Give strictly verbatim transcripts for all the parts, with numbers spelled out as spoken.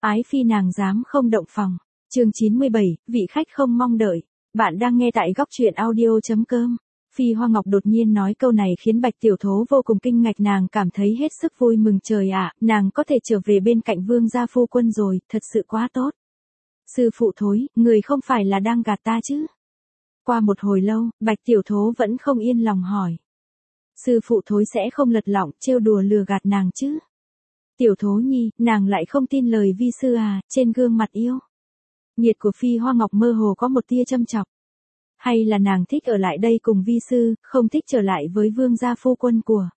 Ái phi nàng dám không động phòng. Chương chín mươi bảy, vị khách không mong đợi. Bạn đang nghe tại góc truyện audio chấm com. Phi Hoa Ngọc đột nhiên nói câu này khiến Bạch Tiểu Thố vô cùng kinh ngạc, nàng cảm thấy hết sức vui mừng. Trời ạ, nàng có thể trở về bên cạnh Vương gia phu quân rồi, thật sự quá tốt. Sư phụ thối, người không phải là đang gạt ta chứ? Qua một hồi lâu, Bạch Tiểu Thố vẫn không yên lòng hỏi. Sư phụ thối sẽ không lật lọng trêu đùa lừa gạt nàng chứ? Tiểu Thố nhi, nàng lại không tin lời vi sư à? Trên gương mặt yêu nhiệt của Phi Hoa Ngọc mơ hồ có một tia châm chọc. Hay là nàng thích ở lại đây cùng vi sư, không thích trở lại với vương gia phu quân của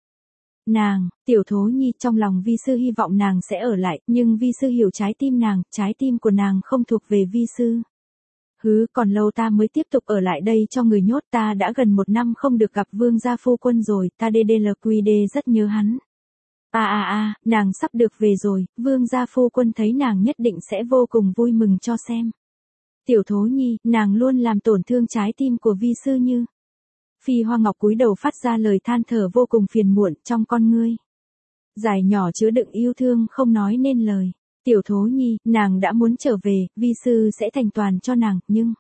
nàng? Tiểu Thố nhi, trong lòng vi sư hy vọng nàng sẽ ở lại, nhưng vi sư hiểu trái tim nàng, trái tim của nàng không thuộc về vi sư. Hứ, còn lâu ta mới tiếp tục ở lại đây cho người nhốt, ta đã gần một năm không được gặp vương gia phu quân rồi, ta đê đê lờ quy đê rất nhớ hắn. À à à, nàng sắp được về rồi, vương gia phu quân thấy nàng nhất định sẽ vô cùng vui mừng cho xem. Tiểu Thố nhi, nàng luôn làm tổn thương trái tim của vi sư như. Phi Hoa Ngọc cúi đầu phát ra lời than thở vô cùng phiền muộn, trong con ngươi dài nhỏ chứa đựng yêu thương không nói nên lời. Tiểu Thố nhi, nàng đã muốn trở về, vi sư sẽ thành toàn cho nàng, nhưng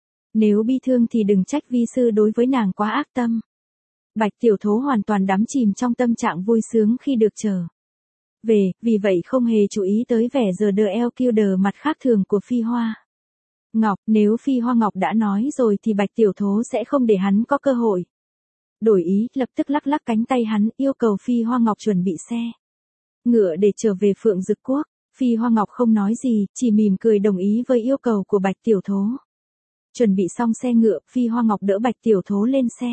nếu bi thương thì đừng trách vi sư đối với nàng quá ác tâm. Bạch Tiểu Thố hoàn toàn đắm chìm trong tâm trạng vui sướng khi được trở về, vì vậy không hề chú ý tới vẻ giờ đờ eo kiêu đờ mặt khác thường của Phi Hoa Ngọc. Nếu Phi Hoa Ngọc đã nói rồi thì Bạch Tiểu Thố sẽ không để hắn có cơ hội đổi ý, lập tức lắc lắc cánh tay hắn, yêu cầu Phi Hoa Ngọc chuẩn bị xe ngựa để trở về Phượng Dực Quốc. Phi Hoa Ngọc không nói gì, chỉ mỉm cười đồng ý với yêu cầu của Bạch Tiểu Thố. Chuẩn bị xong xe ngựa, Phi Hoa Ngọc đỡ Bạch Tiểu Thố lên xe.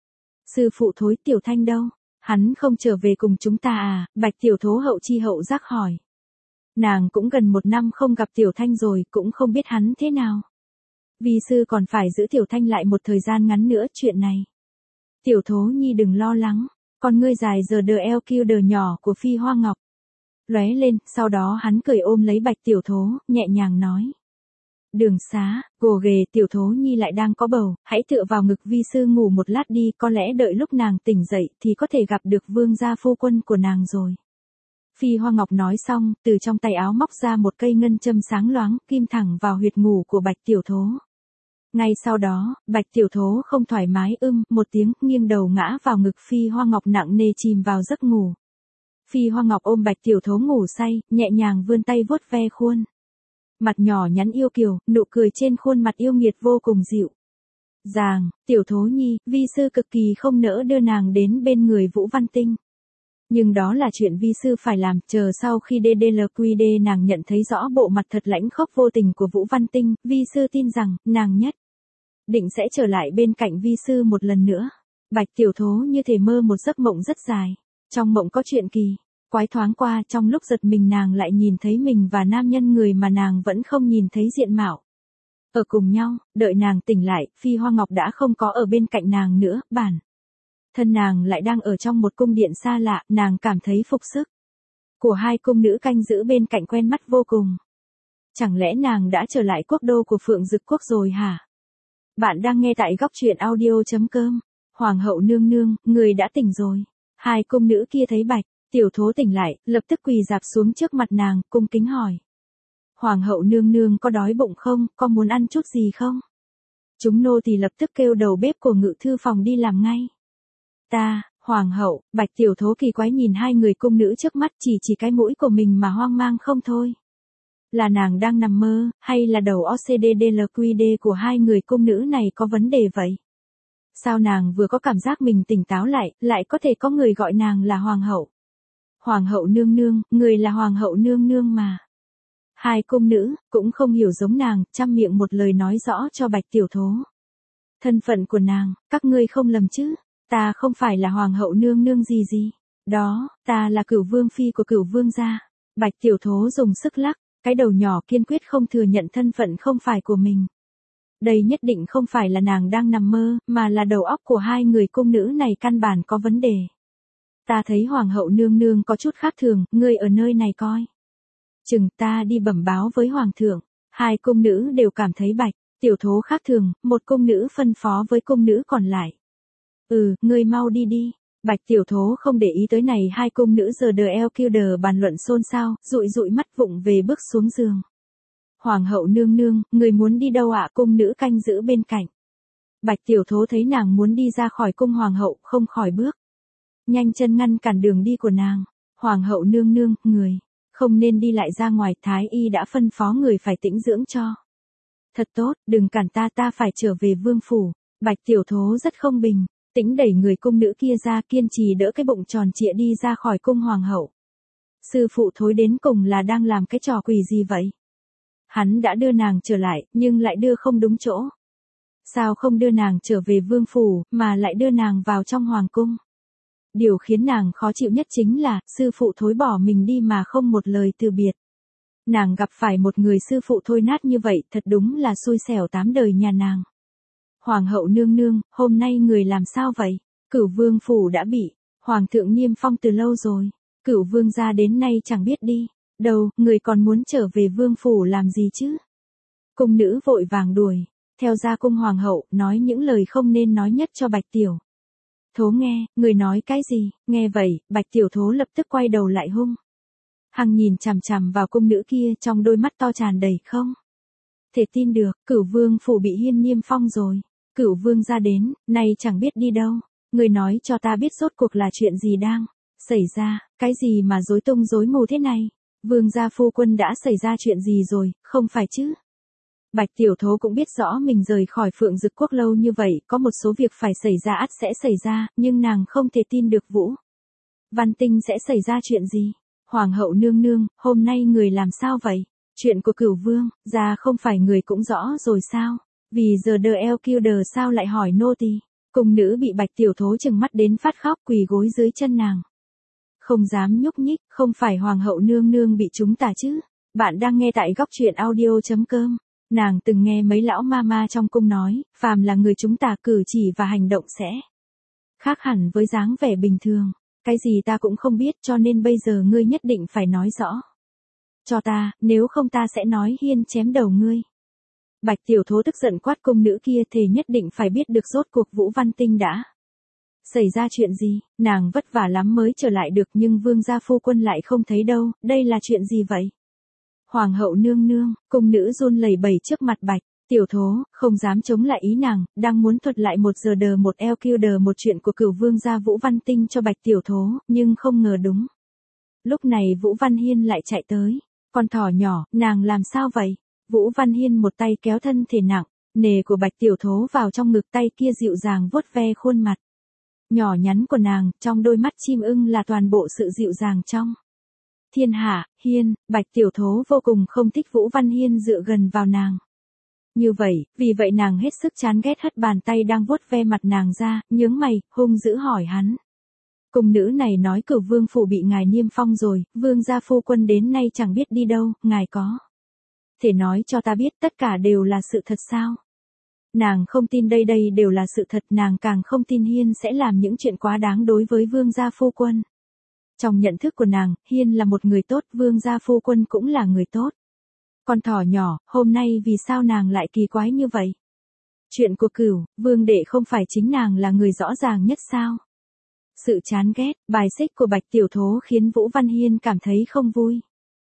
Sư phụ thối, Tiểu Thanh đâu? Hắn không trở về cùng chúng ta à? Bạch Tiểu Thố hậu chi hậu giác hỏi. Nàng cũng gần một năm không gặp Tiểu Thanh rồi, cũng không biết hắn thế nào. Vi sư còn phải giữ Tiểu Thanh lại một thời gian ngắn nữa, chuyện này. Tiểu Thố nhi đừng lo lắng, con ngươi dài giờ đờ eo kiêu đờ nhỏ của Phi Hoa Ngọc lóe lên, sau đó hắn cười ôm lấy Bạch Tiểu Thố, nhẹ nhàng nói. Đường xá, gồ ghề, Tiểu Thố nhi lại đang có bầu, hãy tựa vào ngực vi sư ngủ một lát đi, có lẽ đợi lúc nàng tỉnh dậy thì có thể gặp được vương gia phu quân của nàng rồi. Phi Hoa Ngọc nói xong, từ trong tay áo móc ra một cây ngân châm sáng loáng, kim thẳng vào huyệt ngủ của Bạch Tiểu Thố. Ngay sau đó, Bạch Tiểu Thố không thoải mái ưm, một tiếng, nghiêng đầu ngã vào ngực Phi Hoa Ngọc nặng nề chìm vào giấc ngủ. Phi Hoa Ngọc ôm Bạch Tiểu Thố ngủ say, nhẹ nhàng vươn tay vuốt ve khuôn mặt nhỏ nhắn yêu kiều, nụ cười trên khuôn mặt yêu nghiệt vô cùng dịu dàng. Tiểu Thố nhi, vi sư cực kỳ không nỡ đưa nàng đến bên người Vũ Văn Tinh. Nhưng đó là chuyện vi sư phải làm, chờ sau khi đê đê lờ quy đê nàng nhận thấy rõ bộ mặt thật lãnh khốc vô tình của Vũ Văn Tinh, vi sư tin rằng, nàng nhất định sẽ trở lại bên cạnh vi sư một lần nữa. Bạch Tiểu Thố như thể mơ một giấc mộng rất dài. Trong mộng có chuyện kỳ quái thoáng qua, trong lúc giật mình nàng lại nhìn thấy mình và nam nhân người mà nàng vẫn không nhìn thấy diện mạo ở cùng nhau. Đợi nàng tỉnh lại, Phi Hoa Ngọc đã không có ở bên cạnh nàng nữa, bản thân nàng lại đang ở trong một cung điện xa lạ, nàng cảm thấy phục sức của hai cung nữ canh giữ bên cạnh quen mắt vô cùng. Chẳng lẽ nàng đã trở lại quốc đô của Phượng Dực Quốc rồi hả? Bạn đang nghe tại góc truyện audio chấm com. Hoàng hậu nương nương, người đã tỉnh rồi. Hai cung nữ kia thấy Bạch Tiểu Thố tỉnh lại, lập tức quỳ dạp xuống trước mặt nàng, cung kính hỏi. Hoàng hậu nương nương có đói bụng không, có muốn ăn chút gì không? Chúng nô tỳ lập tức kêu đầu bếp của ngự thư phòng đi làm ngay. Ta, Hoàng hậu, Bạch Tiểu Thố kỳ quái nhìn hai người cung nữ trước mắt, chỉ chỉ cái mũi của mình mà hoang mang không thôi. Là nàng đang nằm mơ, hay là đầu o xê đê đê lờ quy đê của hai người cung nữ này có vấn đề vậy? Sao nàng vừa có cảm giác mình tỉnh táo lại, lại có thể có người gọi nàng là Hoàng hậu? Hoàng hậu nương nương, người là Hoàng hậu nương nương mà. Hai cung nữ, cũng không hiểu giống nàng, trăm miệng một lời nói rõ cho Bạch Tiểu Thố. Thân phận của nàng, các ngươi không lầm chứ? Ta không phải là Hoàng hậu nương nương gì gì. Đó, ta là Cửu Vương Phi của Cửu Vương gia. Bạch Tiểu Thố dùng sức lắc, cái đầu nhỏ kiên quyết không thừa nhận thân phận không phải của mình. Đây nhất định không phải là nàng đang nằm mơ, mà là đầu óc của hai người cung nữ này căn bản có vấn đề. Ta thấy Hoàng hậu nương nương có chút khác thường, ngươi ở nơi này coi chừng, ta đi bẩm báo với Hoàng thượng. Hai cung nữ đều cảm thấy Bạch Tiểu Thố khác thường, một cung nữ phân phó với cung nữ còn lại. Ừ, ngươi mau đi đi, Bạch Tiểu Thố không để ý tới này hai cung nữ giờ đờ eo kiêu đờ bàn luận xôn xao, dụi dụi mắt vụng về bước xuống giường. Hoàng hậu nương nương, người muốn đi đâu ạ? Cung nữ canh giữ bên cạnh. Bạch Tiểu Thố thấy nàng muốn đi ra khỏi cung hoàng hậu, không khỏi bước. Nhanh chân ngăn cản đường đi của nàng. Hoàng hậu nương nương, người, không nên đi lại ra ngoài, thái y đã phân phó người phải tĩnh dưỡng cho. Thật tốt, đừng cản ta, ta phải trở về vương phủ. Bạch Tiểu Thố rất không bình, tĩnh đẩy người cung nữ kia ra, kiên trì đỡ cái bụng tròn trịa đi ra khỏi cung hoàng hậu. Sư phụ Thối đến cùng là đang làm cái trò quỷ gì vậy? Hắn đã đưa nàng trở lại, nhưng lại đưa không đúng chỗ. Sao không đưa nàng trở về vương phủ, mà lại đưa nàng vào trong hoàng cung? Điều khiến nàng khó chịu nhất chính là, sư phụ Thối bỏ mình đi mà không một lời từ biệt. Nàng gặp phải một người sư phụ Thôi nát như vậy, thật đúng là xui xẻo tám đời nhà nàng. Hoàng hậu nương nương, hôm nay người làm sao vậy? Cửu vương phủ đã bị hoàng thượng niêm phong từ lâu rồi. Cửu vương gia đến nay chẳng biết đi đâu, người còn muốn trở về vương phủ làm gì chứ? Cung nữ vội vàng đuổi theo ra cung hoàng hậu, nói những lời không nên nói nhất cho Bạch Tiểu Thố nghe. Người nói cái gì? Nghe vậy, Bạch Tiểu Thố lập tức quay đầu lại hung hăng nhìn chằm chằm vào cung nữ kia, trong đôi mắt to tràn đầy không thể tin được. Cửu vương phủ bị hiên niêm phong rồi. Cửu vương gia đến, nay chẳng biết đi đâu. Người nói cho ta biết rốt cuộc là chuyện gì đang xảy ra, cái gì mà rối tung rối mù thế này? Vương gia phu quân đã xảy ra chuyện gì rồi, không phải chứ? Bạch Tiểu Thố cũng biết rõ mình rời khỏi Phượng Dực Quốc lâu như vậy, có một số việc phải xảy ra ắt sẽ xảy ra, nhưng nàng không thể tin được Vũ Văn Tinh sẽ xảy ra chuyện gì. Hoàng hậu nương nương, hôm nay người làm sao vậy? Chuyện của Cửu vương gia không phải người cũng rõ rồi sao? Vì giờ đờ eo kiêu đờ sao lại hỏi nô tỳ? Cung nữ bị Bạch Tiểu Thố chừng mắt đến phát khóc, quỳ gối dưới chân nàng. Không dám nhúc nhích. Không phải hoàng hậu nương nương bị chúng tà chứ? Bạn đang nghe tại góc truyện audio chấm com. Nàng từng nghe mấy lão ma ma trong cung nói, phàm là người chúng tà cử chỉ và hành động sẽ khác hẳn với dáng vẻ bình thường. Cái gì ta cũng không biết, cho nên bây giờ ngươi nhất định phải nói rõ cho ta, nếu không ta sẽ nói hiên chém đầu ngươi. Bạch Tiểu Thố tức giận quát cung nữ kia, thề nhất định phải biết được rốt cuộc Vũ Văn Tinh đã xảy ra chuyện gì. Nàng vất vả lắm mới trở lại được, nhưng vương gia phu quân lại không thấy đâu, đây là chuyện gì vậy? Hoàng hậu nương nương, cung nữ run lẩy bẩy trước mặt Bạch Tiểu Thố, không dám chống lại ý nàng, đang muốn thuật lại một giờ đờ một eo kiêu đờ một chuyện của Cửu vương gia Vũ Văn Tinh cho Bạch Tiểu Thố, nhưng không ngờ đúng lúc này Vũ Văn Hiên lại chạy tới. Con thỏ nhỏ, nàng làm sao vậy? Vũ Văn Hiên một tay kéo thân thể nặng nề của Bạch Tiểu Thố vào trong ngực, tay kia dịu dàng vuốt ve khuôn mặt nhỏ nhắn của nàng, trong đôi mắt chim ưng là toàn bộ sự dịu dàng trong thiên hạ. Hiên, Bạch Tiểu Thố vô cùng không thích Vũ Văn Hiên dựa gần vào nàng như vậy, vì vậy nàng hết sức chán ghét hất bàn tay đang vuốt ve mặt nàng ra, nhướng mày, hung dữ hỏi hắn. Cung nữ này nói Cửu vương phủ bị ngài niêm phong rồi, vương gia phu quân đến nay chẳng biết đi đâu, ngài có thể nói cho ta biết tất cả đều là sự thật sao? Nàng không tin đây đây đều là sự thật, nàng càng không tin Hiên sẽ làm những chuyện quá đáng đối với vương gia phu quân. Trong nhận thức của nàng, Hiên là một người tốt, vương gia phu quân cũng là người tốt. Con thỏ nhỏ, hôm nay vì sao nàng lại kỳ quái như vậy? Chuyện của Cửu vương đệ không phải chính nàng là người rõ ràng nhất sao? Sự chán ghét, bài xích của Bạch Tiểu Thố khiến Vũ Văn Hiên cảm thấy không vui.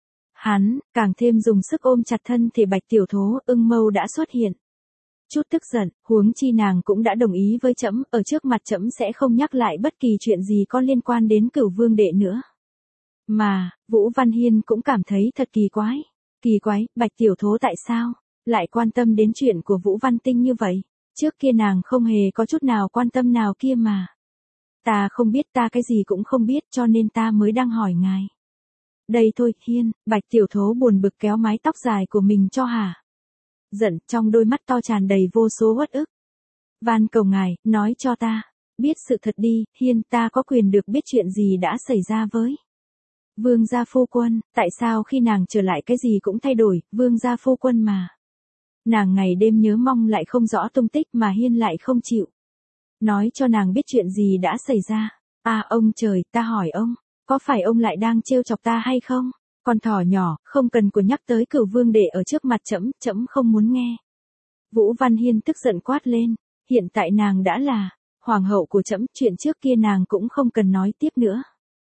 Hắn, càng thêm dùng sức ôm chặt thân thể Bạch Tiểu Thố, ưng mâu đã xuất hiện chút tức giận, huống chi nàng cũng đã đồng ý với trẫm, ở trước mặt trẫm sẽ không nhắc lại bất kỳ chuyện gì có liên quan đến Cửu vương đệ nữa. Mà, Vũ Văn Hiên cũng cảm thấy thật kỳ quái. Kỳ quái, Bạch Tiểu Thố tại sao lại quan tâm đến chuyện của Vũ Văn Tinh như vậy? Trước kia nàng không hề có chút nào quan tâm nào kia mà. Ta không biết, ta cái gì cũng không biết, cho nên ta mới đang hỏi ngài. Đây thôi, Hiên. Bạch Tiểu Thố buồn bực kéo mái tóc dài của mình cho hả giận, trong đôi mắt to tràn đầy vô số uất ức. Van cầu ngài, nói cho ta biết sự thật đi, Hiên, ta có quyền được biết chuyện gì đã xảy ra với vương gia phu quân. Tại sao khi nàng trở lại cái gì cũng thay đổi, vương gia phu quân mà nàng ngày đêm nhớ mong lại không rõ tung tích, mà Hiên lại không chịu nói cho nàng biết chuyện gì đã xảy ra. À ông trời, ta hỏi ông, có phải ông lại đang trêu chọc ta hay không? Con thỏ nhỏ, không cần của nhắc tới Cửu vương đệ ở trước mặt trẫm, trẫm không muốn nghe. Vũ Văn Hiên tức giận quát lên, hiện tại nàng đã là hoàng hậu của trẫm, chuyện trước kia nàng cũng không cần nói tiếp nữa.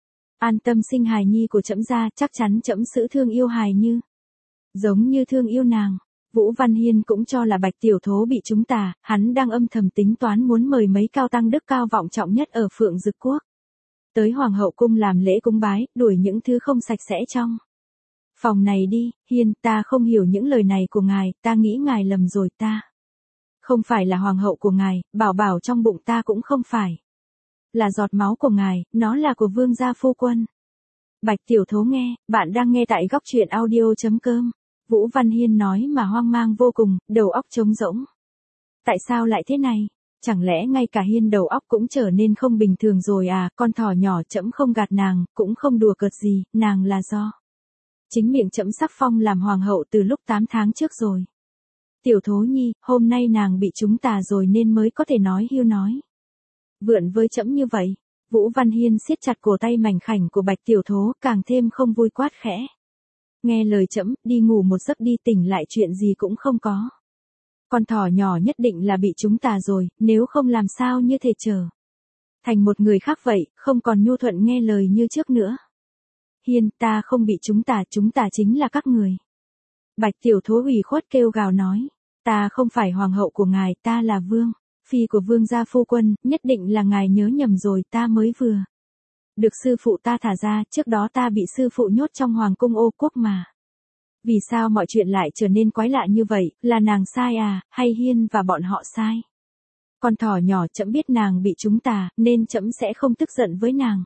An tâm sinh hài nhi của trẫm ra, chắc chắn trẫm sẽ thương yêu hài như. Giống như thương yêu nàng. Vũ Văn Hiên cũng cho là Bạch Tiểu Thố bị trúng tà, hắn đang âm thầm tính toán muốn mời mấy cao tăng đức cao vọng trọng nhất ở Phượng Dực Quốc tới Hoàng hậu cung làm lễ cúng bái, đuổi những thứ không sạch sẽ trong phòng này đi. Hiên, ta không hiểu những lời này của ngài, ta nghĩ ngài lầm rồi, ta không phải là hoàng hậu của ngài, bảo bảo trong bụng ta cũng không phải là giọt máu của ngài, nó là của vương gia phu quân. Bạch Tiểu Thố nghe, bạn đang nghe tại góc truyện audio chấm com. Vũ Văn Hiên nói mà hoang mang vô cùng, đầu óc trống rỗng. Tại sao lại thế này? Chẳng lẽ ngay cả Hiên đầu óc cũng trở nên không bình thường rồi à? Con thỏ nhỏ, trẫm không gạt nàng, cũng không đùa cợt gì, nàng là do chính miệng trẫm sắc phong làm hoàng hậu từ lúc tám tháng trước rồi. Tiểu Thố nhi, hôm nay nàng bị trúng tà rồi nên mới có thể nói hiu nói vượn với trẫm như vậy. Vũ Văn Hiên siết chặt cổ tay mảnh khảnh của Bạch Tiểu Thố, càng thêm không vui, quát khẽ. Nghe lời trẫm, đi ngủ một giấc đi, tỉnh lại chuyện gì cũng không có. Con thỏ nhỏ nhất định là bị trúng tà rồi, nếu không làm sao như thể trở thành một người khác vậy, không còn nhu thuận nghe lời như trước nữa. Hiên, ta không bị trúng tà, chúng ta chính là các người. Bạch Tiểu Thố ủy khuất kêu gào nói, ta không phải hoàng hậu của ngài, ta là vương phi của vương gia phu quân, nhất định là ngài nhớ nhầm rồi, ta mới vừa được sư phụ ta thả ra, trước đó ta bị sư phụ nhốt trong hoàng cung Ô Quốc mà. Vì sao mọi chuyện lại trở nên quái lạ như vậy, là nàng sai à, hay Hiên và bọn họ sai? Con thỏ nhỏ, trẫm biết nàng bị trúng tà, nên trẫm sẽ không tức giận với nàng.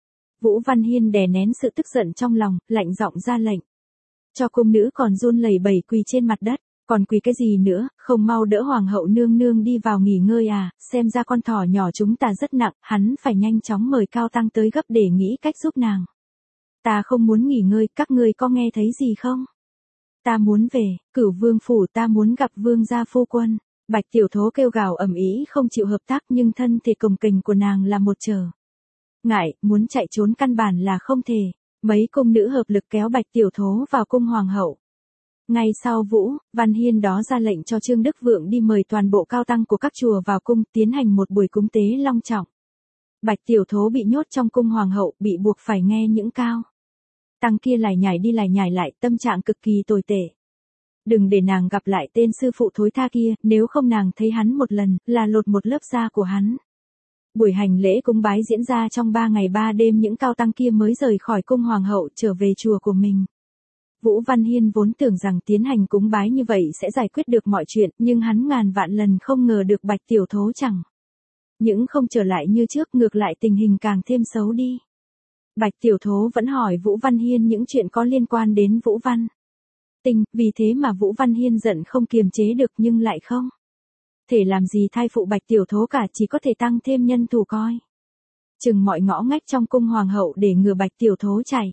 Vũ Văn Hiên đè nén sự tức giận trong lòng, lạnh giọng ra lệnh cho cung nữ còn run lẩy bẩy quỳ trên mặt đất. Còn quỳ cái gì nữa, không mau đỡ hoàng hậu nương nương đi vào nghỉ ngơi à? Xem ra con thỏ nhỏ chúng ta rất nặng, hắn phải nhanh chóng mời cao tăng tới gấp để nghĩ cách giúp nàng. Ta không muốn nghỉ ngơi, các ngươi có nghe thấy gì không? Ta muốn về, Cửu Vương phủ, ta muốn gặp vương gia phu quân. Bạch Tiểu Thố kêu gào ầm ĩ không chịu hợp tác, nhưng thân thể cồng kềnh của nàng là một trở ngại, muốn chạy trốn căn bản là không thể. Mấy cung nữ hợp lực kéo Bạch Tiểu Thố vào cung hoàng hậu. Ngay sau Vũ Văn Hiên đó ra lệnh cho Trương Đức Vượng đi mời toàn bộ cao tăng của các chùa vào cung, tiến hành một buổi cúng tế long trọng. Bạch Tiểu Thố bị nhốt trong cung hoàng hậu, bị buộc phải nghe những cao tăng kia lải nhải đi lải nhải lại, tâm trạng cực kỳ tồi tệ. Đừng để nàng gặp lại tên sư phụ thối tha kia, nếu không nàng thấy hắn một lần, là lột một lớp da của hắn. Buổi hành lễ cúng bái diễn ra trong ba ngày ba đêm, những cao tăng kia mới rời khỏi cung hoàng hậu trở về chùa của mình. Vũ Văn Hiên vốn tưởng rằng tiến hành cúng bái như vậy sẽ giải quyết được mọi chuyện, nhưng hắn ngàn vạn lần không ngờ được Bạch Tiểu Thố chẳng những không trở lại như trước, ngược lại tình hình càng thêm xấu đi. Bạch Tiểu Thố vẫn hỏi Vũ Văn Hiên những chuyện có liên quan đến Vũ Văn Tinh, vì thế mà Vũ Văn Hiên giận không kiềm chế được, nhưng lại không thể làm gì thay phụ Bạch Tiểu Thố cả, chỉ có thể tăng thêm nhân thủ coi chừng mọi ngõ ngách trong cung hoàng hậu để ngừa Bạch Tiểu Thố chạy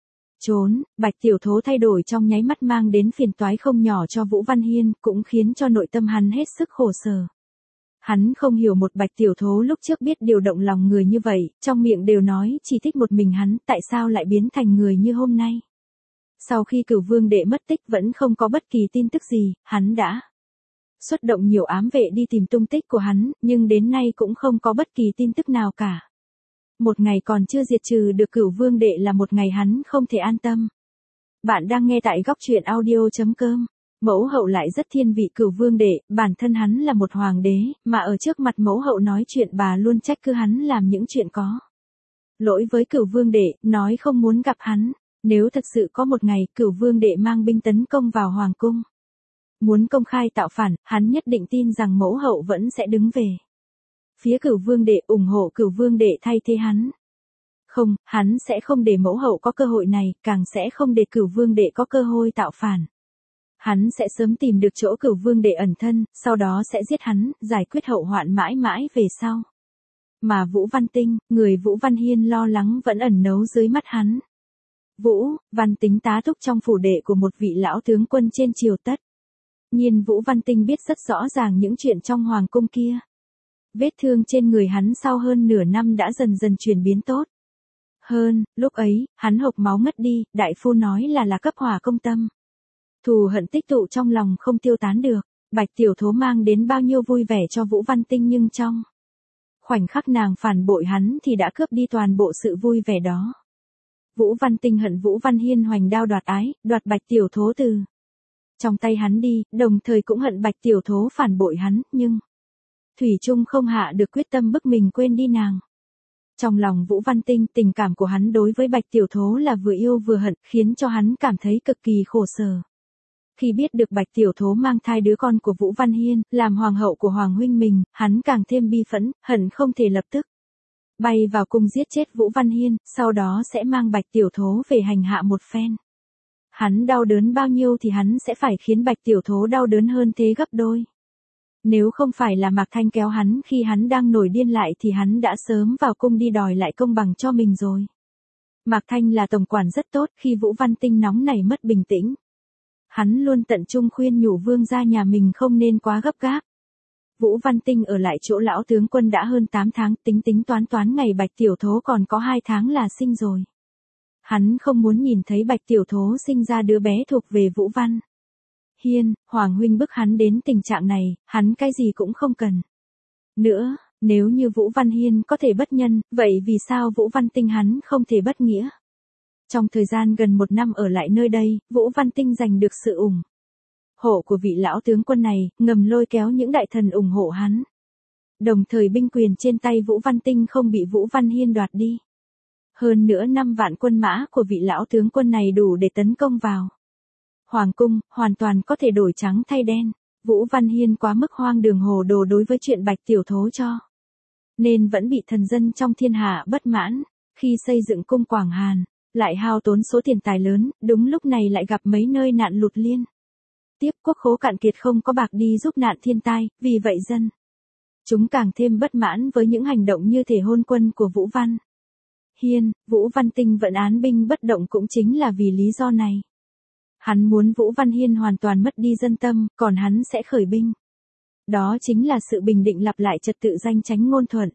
trốn. Bạch Tiểu Thố thay đổi trong nháy mắt mang đến phiền toái không nhỏ cho Vũ Văn Hiên, cũng khiến cho nội tâm hắn hết sức khổ sở. Hắn không hiểu một Bạch Tiểu Thố lúc trước biết điều động lòng người như vậy, trong miệng đều nói chỉ thích một mình hắn, tại sao lại biến thành người như hôm nay. Sau khi Cửu Vương đệ mất tích vẫn không có bất kỳ tin tức gì, hắn đã xuất động nhiều ám vệ đi tìm tung tích của hắn, nhưng đến nay cũng không có bất kỳ tin tức nào cả. Một ngày còn chưa diệt trừ được Cửu Vương đệ là một ngày hắn không thể an tâm. Bạn đang nghe tại góc truyện audio chấm com. Mẫu hậu lại rất thiên vị Cửu Vương đệ, bản thân hắn là một hoàng đế, mà ở trước mặt mẫu hậu nói chuyện bà luôn trách cứ hắn làm những chuyện có lỗi với Cửu Vương đệ, nói không muốn gặp hắn. Nếu thật sự có một ngày Cửu Vương đệ mang binh tấn công vào hoàng cung, muốn công khai tạo phản, hắn nhất định tin rằng mẫu hậu vẫn sẽ đứng về phía Cửu Vương đệ, ủng hộ Cửu Vương đệ thay thế hắn. Không, hắn sẽ không để mẫu hậu có cơ hội này, càng sẽ không để Cửu Vương đệ có cơ hội tạo phản. Hắn sẽ sớm tìm được chỗ Cửu Vương đệ ẩn thân, sau đó sẽ giết hắn, giải quyết hậu hoạn mãi mãi về sau. Mà Vũ Văn Tinh, người Vũ Văn Hiên lo lắng vẫn ẩn nấu dưới mắt hắn. Vũ Văn Tính tá túc trong phủ đệ của một vị lão tướng quân trên triều tất nhiên Vũ Văn Tinh biết rất rõ ràng những chuyện trong hoàng cung kia. Vết thương trên người hắn sau hơn nửa năm đã dần dần chuyển biến tốt hơn, lúc ấy, hắn hộc máu ngất đi, đại phu nói là là cấp hỏa công tâm. Thù hận tích tụ trong lòng không tiêu tán được. Bạch Tiểu Thố mang đến bao nhiêu vui vẻ cho Vũ Văn Tinh, nhưng trong khoảnh khắc nàng phản bội hắn thì đã cướp đi toàn bộ sự vui vẻ đó. Vũ Văn Tinh hận Vũ Văn Hiên hoành đao đoạt ái, đoạt Bạch Tiểu Thố từ trong tay hắn đi, đồng thời cũng hận Bạch Tiểu Thố phản bội hắn, nhưng thủy chung không hạ được quyết tâm bức mình quên đi nàng. Trong lòng Vũ Văn Tinh, tình cảm của hắn đối với Bạch Tiểu Thố là vừa yêu vừa hận, khiến cho hắn cảm thấy cực kỳ khổ sở. Khi biết được Bạch Tiểu Thố mang thai đứa con của Vũ Văn Hiên, làm hoàng hậu của hoàng huynh mình, hắn càng thêm bi phẫn, hận không thể lập tức bay vào cung giết chết Vũ Văn Hiên, sau đó sẽ mang Bạch Tiểu Thố về hành hạ một phen. Hắn đau đớn bao nhiêu thì hắn sẽ phải khiến Bạch Tiểu Thố đau đớn hơn thế gấp đôi. Nếu không phải là Mạc Thanh kéo hắn khi hắn đang nổi điên lại thì hắn đã sớm vào cung đi đòi lại công bằng cho mình rồi. Mạc Thanh là tổng quản rất tốt, khi Vũ Văn Tinh nóng nảy mất bình tĩnh, hắn luôn tận trung khuyên nhủ vương gia nhà mình không nên quá gấp gáp. Vũ Văn Tinh ở lại chỗ lão tướng quân đã hơn tám tháng, tính tính toán toán ngày Bạch Tiểu Thố còn có hai tháng là sinh rồi. Hắn không muốn nhìn thấy Bạch Tiểu Thố sinh ra đứa bé thuộc về Vũ Văn Hiên, Hoàng huynh bức hắn đến tình trạng này, hắn cái gì cũng không cần. Nữa, nếu như Vũ Văn Hiên có thể bất nhân, vậy vì sao Vũ Văn Tinh hắn không thể bất nghĩa? Trong thời gian gần một năm ở lại nơi đây, Vũ Văn Tinh giành được sự ủng hộ của vị lão tướng quân này, ngầm lôi kéo những đại thần ủng hộ hắn. Đồng thời binh quyền trên tay Vũ Văn Tinh không bị Vũ Văn Hiên đoạt đi. Hơn nữa năm vạn quân mã của vị lão tướng quân này đủ để tấn công vào Hoàng cung, hoàn toàn có thể đổi trắng thay đen. Vũ Văn Hiên quá mức hoang đường hồ đồ đối với chuyện Bạch Tiểu Thố cho nên vẫn bị thần dân trong thiên hạ bất mãn. Khi xây dựng cung Quảng Hàn, lại hao tốn số tiền tài lớn, đúng lúc này lại gặp mấy nơi nạn lụt liên tiếp, quốc khố cạn kiệt không có bạc đi giúp nạn thiên tai, vì vậy dân chúng càng thêm bất mãn với những hành động như thể hôn quân của Vũ Văn Hiên. Vũ Văn Tinh vẫn án binh bất động cũng chính là vì lý do này. Hắn muốn Vũ Văn Hiên hoàn toàn mất đi dân tâm, còn hắn sẽ khởi binh. Đó chính là sự bình định lặp lại trật tự danh chánh ngôn thuận.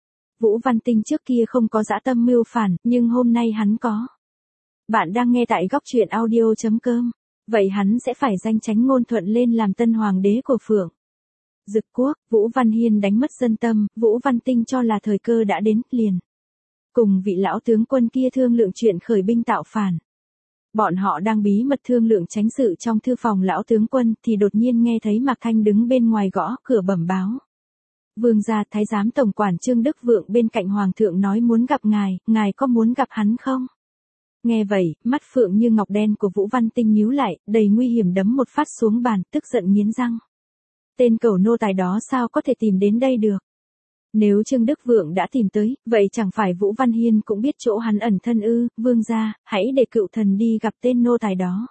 Vũ Văn Tinh trước kia không có dã tâm mưu phản, nhưng hôm nay hắn có. Bạn đang nghe tại góc truyện audio chấm com. Vậy hắn sẽ phải danh chánh ngôn thuận lên làm tân hoàng đế của Phượng Dực Quốc. Vũ Văn Hiên đánh mất dân tâm, Vũ Văn Tinh cho là thời cơ đã đến, liền cùng vị lão tướng quân kia thương lượng chuyện khởi binh tạo phản. Bọn họ đang bí mật thương lượng tránh sự trong thư phòng lão tướng quân thì đột nhiên nghe thấy Mạc Thanh đứng bên ngoài gõ cửa bẩm báo. Vương gia, thái giám tổng quản Trương Đức Vượng bên cạnh hoàng thượng nói muốn gặp ngài, ngài có muốn gặp hắn không? Nghe vậy, mắt phượng như ngọc đen của Vũ Văn Tinh nhíu lại, đầy nguy hiểm đấm một phát xuống bàn, tức giận nghiến răng. Tên cẩu nô tài đó sao có thể tìm đến đây được? Nếu Trương Đức Vượng đã tìm tới, vậy chẳng phải Vũ Văn Hiên cũng biết chỗ hắn ẩn thân ư? Vương gia, hãy để cựu thần đi gặp tên nô tài đó.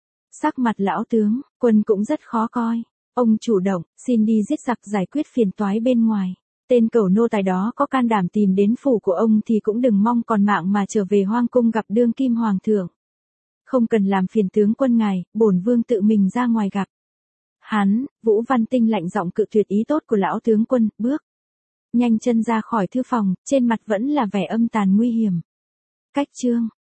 Sắc mặt lão tướng quân cũng rất khó coi. Ông chủ động, xin đi giết giặc giải quyết phiền toái bên ngoài. Tên cẩu nô tài đó có can đảm tìm đến phủ của ông thì cũng đừng mong còn mạng mà trở về hoang cung gặp đương kim hoàng thượng. Không cần làm phiền tướng quân ngài, bổn vương tự mình ra ngoài gặp hắn. Vũ Văn Tinh lạnh giọng cự tuyệt ý tốt của lão tướng quân, bước nhanh chân ra khỏi thư phòng, trên mặt vẫn là vẻ âm tàn nguy hiểm. Cách chương